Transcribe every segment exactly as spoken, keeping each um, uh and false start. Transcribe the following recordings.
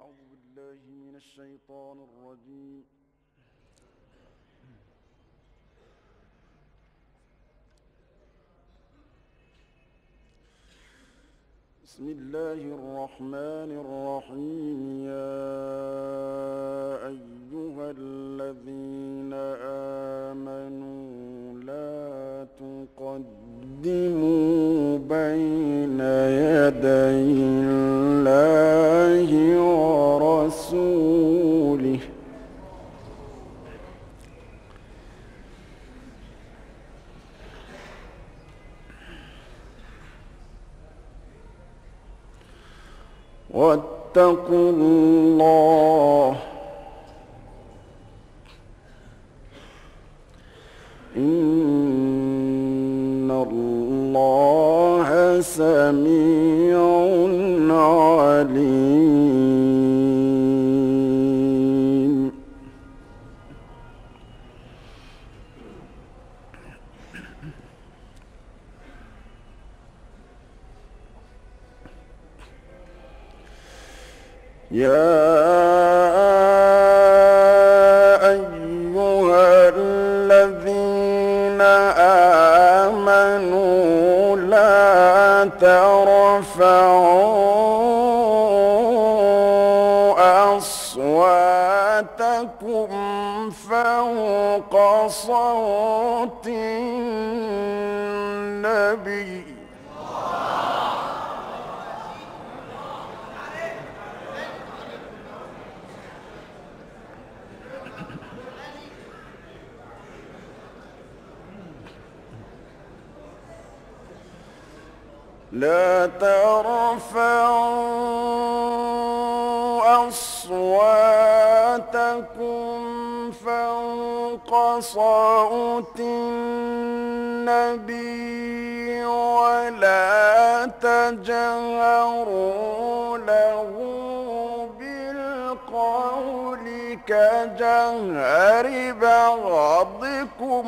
أعوذ بالله من الشيطان الرجيم. بسم الله الرحمن الرحيم. يا أيها الذين آمنوا لا تقدموا بين يدي الله ورسوله واتقوا الله إن الله سميع عليم. يا أيها الذين آمنوا لا ترفعوا أصواتكم فوق صوت النبي لا ترفعوا أصواتكم فوق صوت النبي ولا تجهروا له بالقول كجهر بعضكم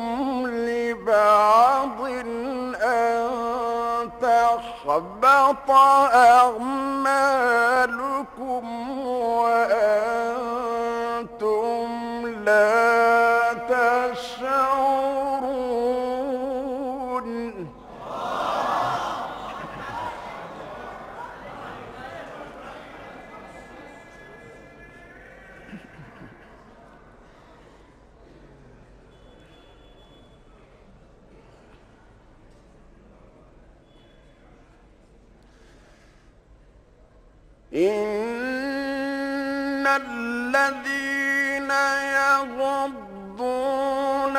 لبعض أن تحبط أعمالكم وأنتم لا تشعرون. إن الذين يغضون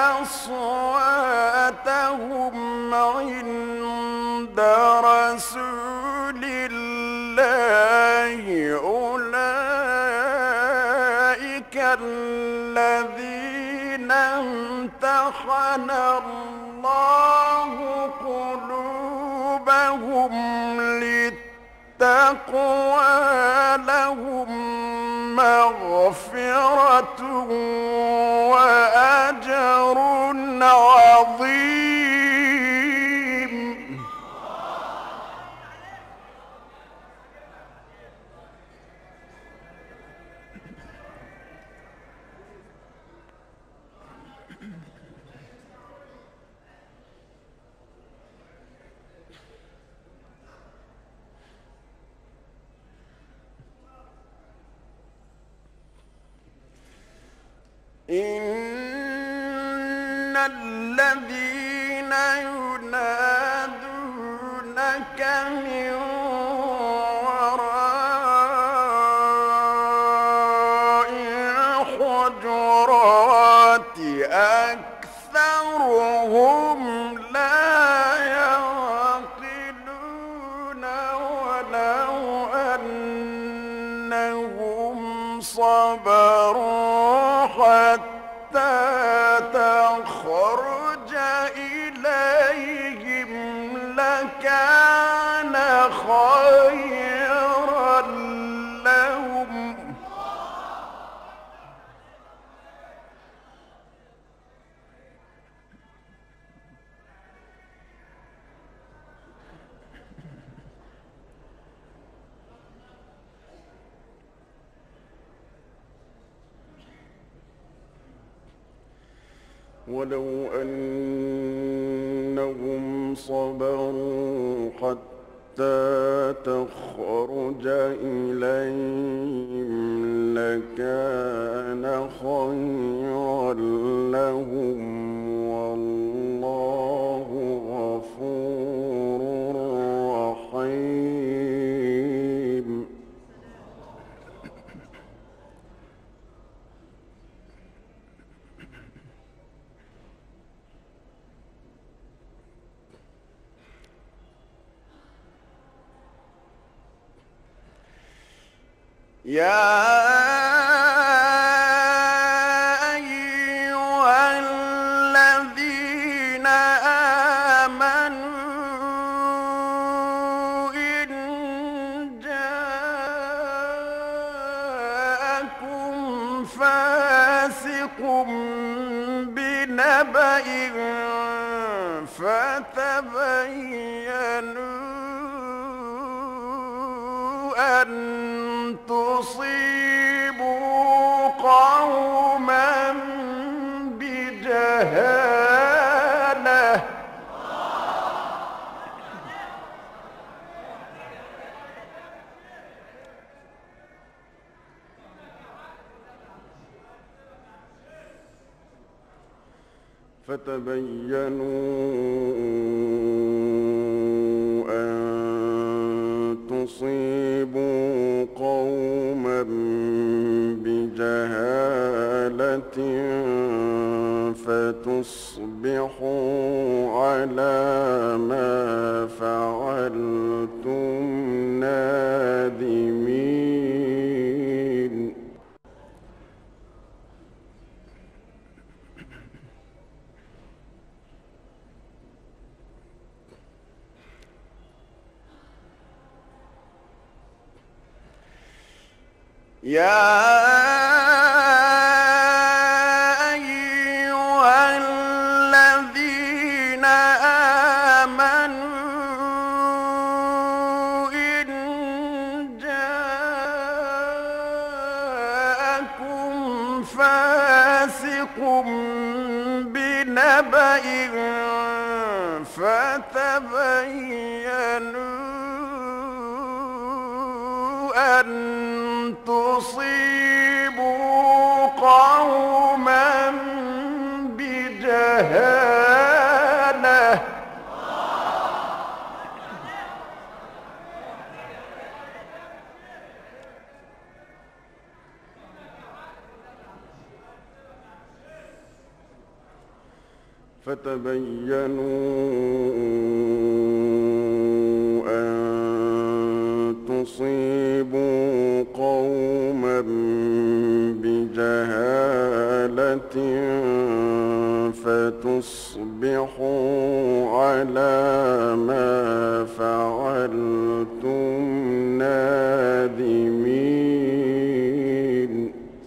أصواتهم عند رسول الله أولئك الذين امتحن الله قلوبهم للتقوى لهم مغفرة وأجر عظيم. إن الذين ينادونك من وراء الحجرات أكثرهم لا يعقلون ولو أنهم صبروا حتى تخرج إليهم لكان خيرا لهم. ولو أنهم صبروا حتى تخرج إليهم لكان خيرا لهم والله غفور رحيم. يا أيها الذين آمنوا إن جاءكم فاسق بنبأ فتبينوا أن تصيبوا قوما بجهالة فتبينوا أن تصيبوا قوما بجهالة فتصبحوا على ما فعلتم نادمين. يا أيها الذين آمنوا إن جاءكم فاسق بنبأ فتبينوا أن تصيبوا قوما بجهالة فتبينوا أن تصيبوا قوما بجهالة فتصبحوا على ما فعلتم نادمين.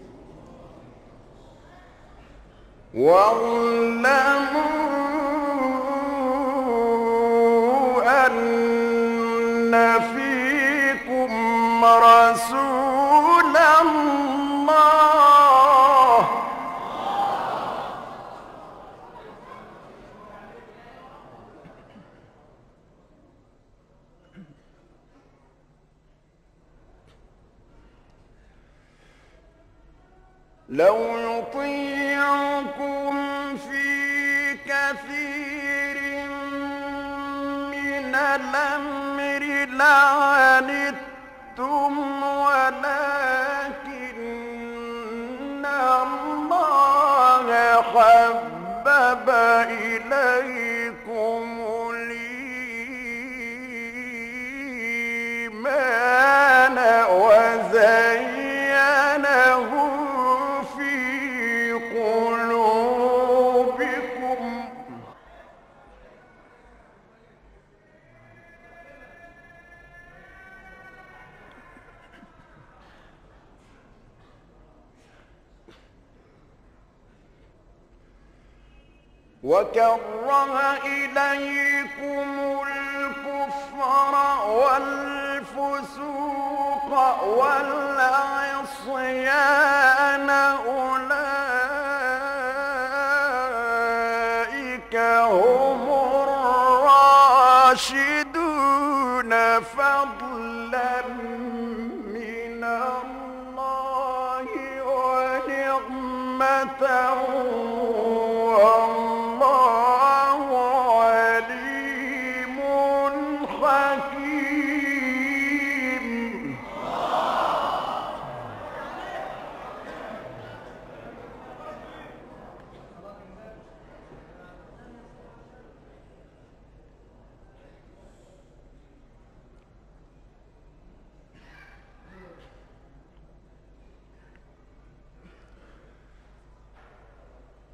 واعلموا أن فيكم رسول الله لو يطيعكم في كثير من الأمر لعنتم ولكن الله حبب إليكم الإيمان وزينه في قلوبكم وكره إليكم الكفر والفسوق والعصيان أولئك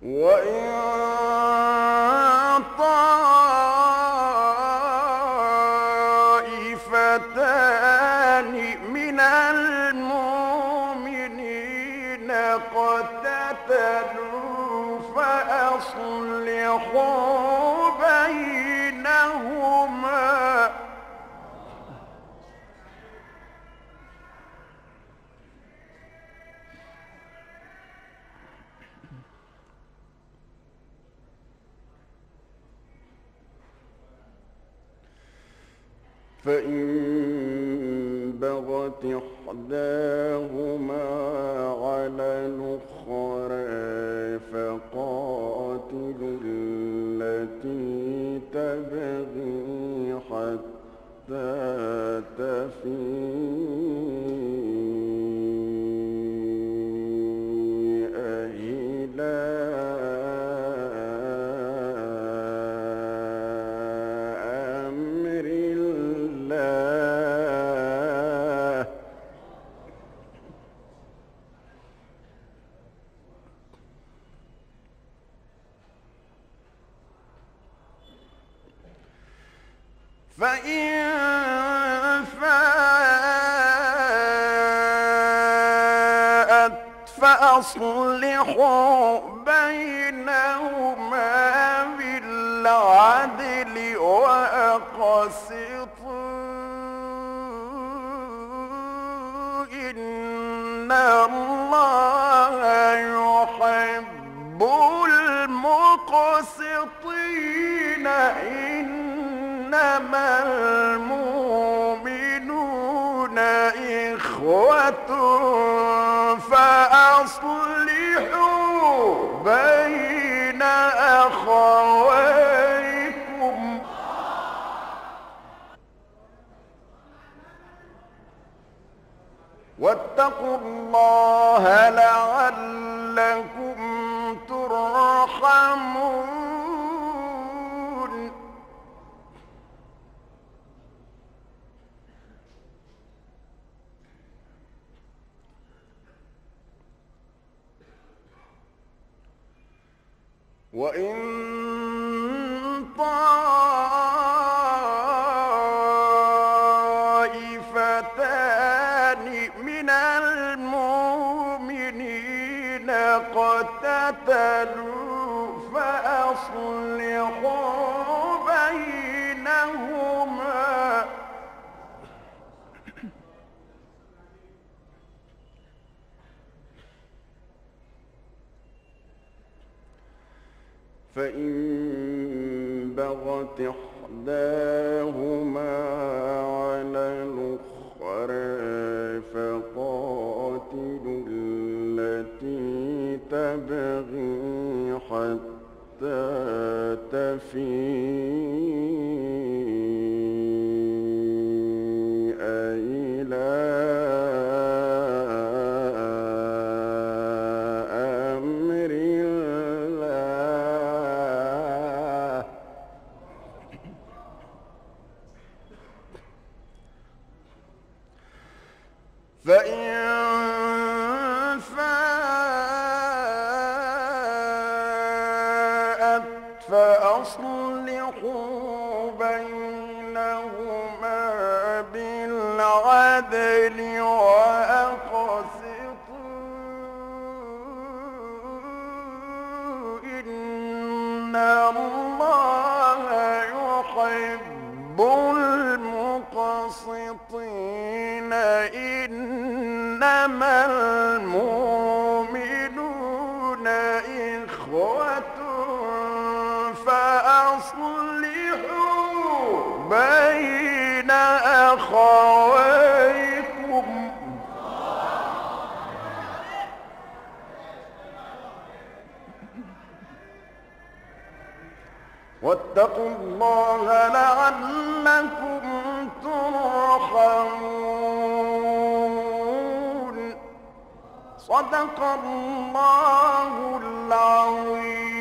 وإن طائفتان من المؤمنين اقتتلوا فأصلحوا بينهما فإن بغت إحداهما على الأخرى فقاتلوا التي تبغي حتى تفيء إلى أمر الله فإن فاءت فأصلحوا بينهما بالعدل وأقسطوا إن الله يحب المقسطين إنما المؤمنون إخوة فأصلحوا بين أخويكم واتقوا الله لعلكم ترحمون وإن طائفتان من المؤمنين اقتتلوا فأصلحوا بينهما فإن بغت إحداهما على الأخرى فقاتلوا التي تبغي حتى تفيء إلى أمر الله فإن فاءت فأصلحوا بينهما بالعدل وأقسطوا إن الله يحب المقسطين إنما المؤمنون إخوة فأصلحوا بين أخويكم واتقوا الله لعلكم ترحمون صدق الله العظيم.